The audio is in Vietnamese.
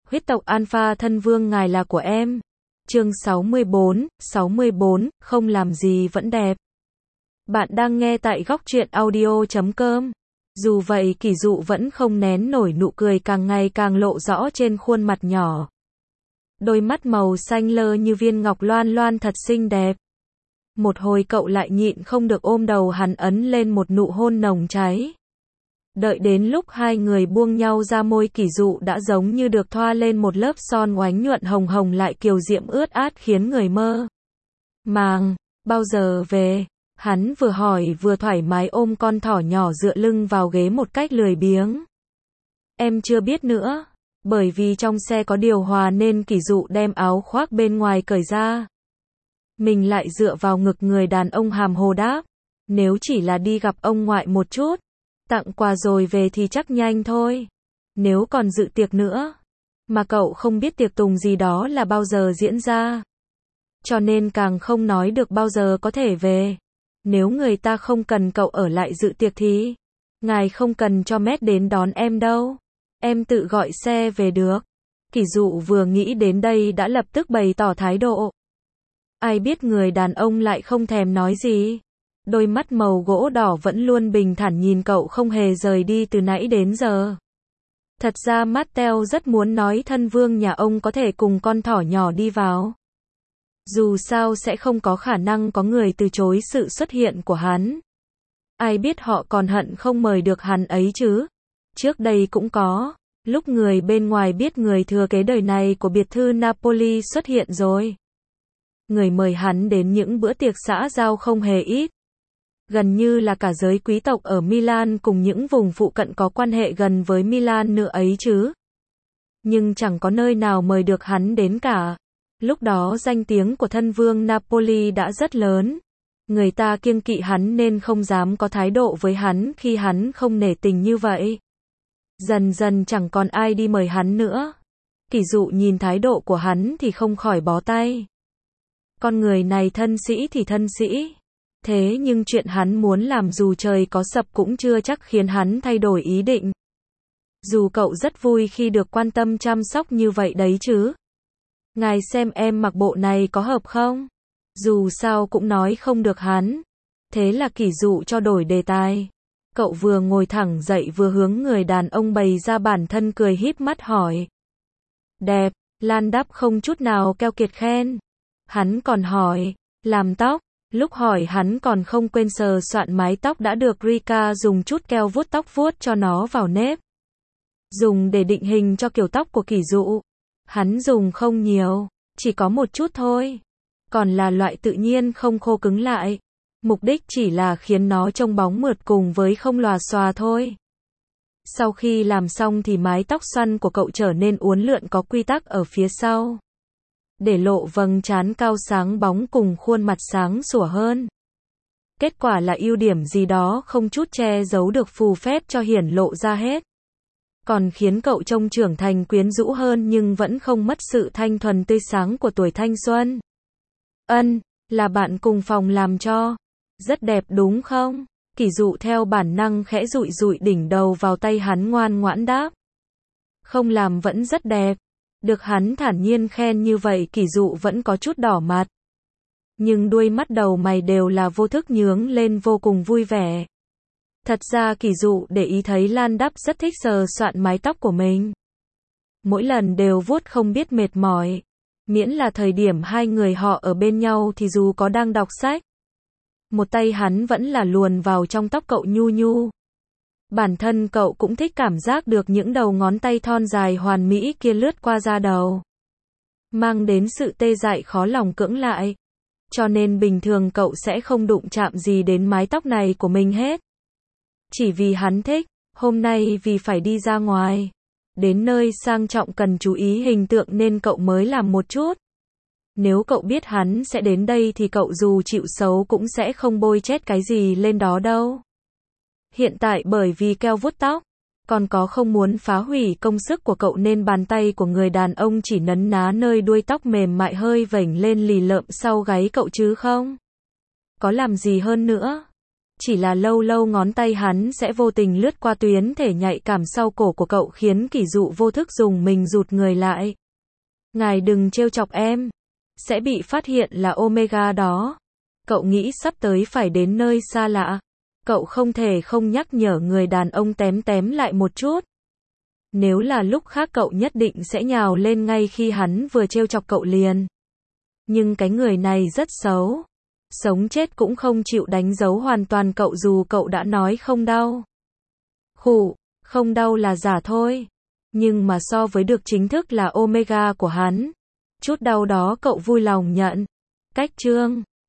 Huyết tộc Alpha thân vương ngài là của em. Chương 64, không làm gì vẫn đẹp. Bạn đang nghe tại góc truyện audio.com. Dù vậy Kỷ Dụ vẫn không nén nổi nụ cười càng ngày càng lộ rõ trên khuôn mặt nhỏ. Đôi mắt màu xanh lơ như viên ngọc loan loan thật xinh đẹp. Một hồi cậu lại nhịn không được ôm đầu hắn ấn lên một nụ hôn nồng cháy. Đợi đến lúc hai người buông nhau ra môi Kỷ Dụ đã giống như được thoa lên một lớp son oánh nhuận hồng hồng lại kiều diễm ướt át khiến người mơ màng. Bao giờ về? Hắn vừa hỏi vừa thoải mái ôm con thỏ nhỏ dựa lưng vào ghế một cách lười biếng. Em chưa biết nữa. Bởi vì trong xe có điều hòa nên Kỷ Dụ đem áo khoác bên ngoài cởi ra. Mình lại dựa vào ngực người đàn ông hàm hồ đáp. Nếu chỉ là đi gặp ông ngoại một chút, tặng quà rồi về thì chắc nhanh thôi. Nếu còn dự tiệc nữa, mà cậu không biết tiệc tùng gì đó là bao giờ diễn ra. Cho nên càng không nói được bao giờ có thể về. Nếu người ta không cần cậu ở lại dự tiệc thì ngài không cần cho Mét đến đón em đâu. Em tự gọi xe về được. Kỷ Dụ vừa nghĩ đến đây đã lập tức bày tỏ thái độ. Ai biết người đàn ông lại không thèm nói gì. Đôi mắt màu gỗ đỏ vẫn luôn bình thản nhìn cậu không hề rời đi từ nãy đến giờ. Thật ra Mattel rất muốn nói thân vương nhà ông có thể cùng con thỏ nhỏ đi vào. Dù sao sẽ không có khả năng có người từ chối sự xuất hiện của hắn. Ai biết họ còn hận không mời được hắn ấy chứ. Trước đây cũng có, lúc người bên ngoài biết người thừa kế đời này của biệt thự Napoli xuất hiện rồi. Người mời hắn đến những bữa tiệc xã giao không hề ít. Gần như là cả giới quý tộc ở Milan cùng những vùng phụ cận có quan hệ gần với Milan nữa ấy chứ. Nhưng chẳng có nơi nào mời được hắn đến cả. Lúc đó danh tiếng của thân vương Napoli đã rất lớn. Người ta kiêng kỵ hắn nên không dám có thái độ với hắn khi hắn không nể tình như vậy. Dần dần chẳng còn ai đi mời hắn nữa. Kỷ Dụ nhìn thái độ của hắn thì không khỏi bó tay. Con người này thân sĩ thì thân sĩ. Thế nhưng chuyện hắn muốn làm dù trời có sập cũng chưa chắc khiến hắn thay đổi ý định. Dù cậu rất vui khi được quan tâm chăm sóc như vậy đấy chứ. Ngài xem em mặc bộ này có hợp không? Dù sao cũng nói không được hắn. Thế là Kỷ Dụ cho đổi đề tài. Cậu vừa ngồi thẳng dậy vừa hướng người đàn ông bày ra bản thân cười híp mắt hỏi. Đẹp, Lan đáp không chút nào keo kiệt khen. Hắn còn hỏi, làm tóc. Lúc hỏi hắn còn không quên sờ soạn mái tóc đã được Rika dùng chút keo vuốt tóc vuốt cho nó vào nếp. Dùng để định hình cho kiểu tóc của Kỷ Dụ. Hắn dùng không nhiều, chỉ có một chút thôi. Còn là loại tự nhiên không khô cứng lại. Mục đích chỉ là khiến nó trông bóng mượt cùng với không lòa xòa thôi. Sau khi làm xong thì mái tóc xoăn của cậu trở nên uốn lượn có quy tắc ở phía sau. Để lộ vầng trán cao sáng bóng cùng khuôn mặt sáng sủa hơn. Kết quả là ưu điểm gì đó không chút che giấu được phù phép cho hiển lộ ra hết. Còn khiến cậu trông trưởng thành quyến rũ hơn nhưng vẫn không mất sự thanh thuần tươi sáng của tuổi thanh xuân. Là bạn cùng phòng làm cho. Rất đẹp đúng không? Kỷ Dụ theo bản năng khẽ dụi dụi đỉnh đầu vào tay hắn ngoan ngoãn đáp. Không làm vẫn rất đẹp. Được hắn thản nhiên khen như vậy Kỷ Dụ vẫn có chút đỏ mặt. Nhưng đuôi mắt đầu mày đều là vô thức nhướng lên vô cùng vui vẻ. Thật ra Kỷ Dụ để ý thấy Lan đáp rất thích sờ soạn mái tóc của mình. Mỗi lần đều vuốt không biết mệt mỏi. Miễn là thời điểm hai người họ ở bên nhau thì dù có đang đọc sách. Một tay hắn vẫn là luồn vào trong tóc cậu nhu nhu. Bản thân cậu cũng thích cảm giác được những đầu ngón tay thon dài hoàn mỹ kia lướt qua da đầu. Mang đến sự tê dại khó lòng cưỡng lại. Cho nên bình thường cậu sẽ không đụng chạm gì đến mái tóc này của mình hết. Chỉ vì hắn thích, hôm nay vì phải đi ra ngoài. Đến nơi sang trọng cần chú ý hình tượng nên cậu mới làm một chút. Nếu cậu biết hắn sẽ đến đây thì cậu dù chịu xấu cũng sẽ không bôi chét cái gì lên đó đâu. Hiện tại bởi vì keo vuốt tóc, còn có không muốn phá hủy công sức của cậu nên bàn tay của người đàn ông chỉ nấn ná nơi đuôi tóc mềm mại hơi vểnh lên lì lợm sau gáy cậu chứ không có làm gì hơn nữa. Chỉ là lâu lâu ngón tay hắn sẽ vô tình lướt qua tuyến thể nhạy cảm sau cổ của cậu khiến Kỷ Dụ vô thức dùng mình rụt người lại. Ngài đừng trêu chọc em. Sẽ bị phát hiện là Omega đó. Cậu nghĩ sắp tới phải đến nơi xa lạ. Cậu không thể không nhắc nhở người đàn ông tém tém lại một chút. Nếu là lúc khác cậu nhất định sẽ nhào lên ngay khi hắn vừa trêu chọc cậu liền. Nhưng cái người này rất xấu. Sống chết cũng không chịu đánh dấu hoàn toàn cậu dù cậu đã nói không đau. Khụ, không đau là giả thôi. Nhưng mà so với được chính thức là Omega của hắn, chút đau đó cậu vui lòng nhận. Cách chương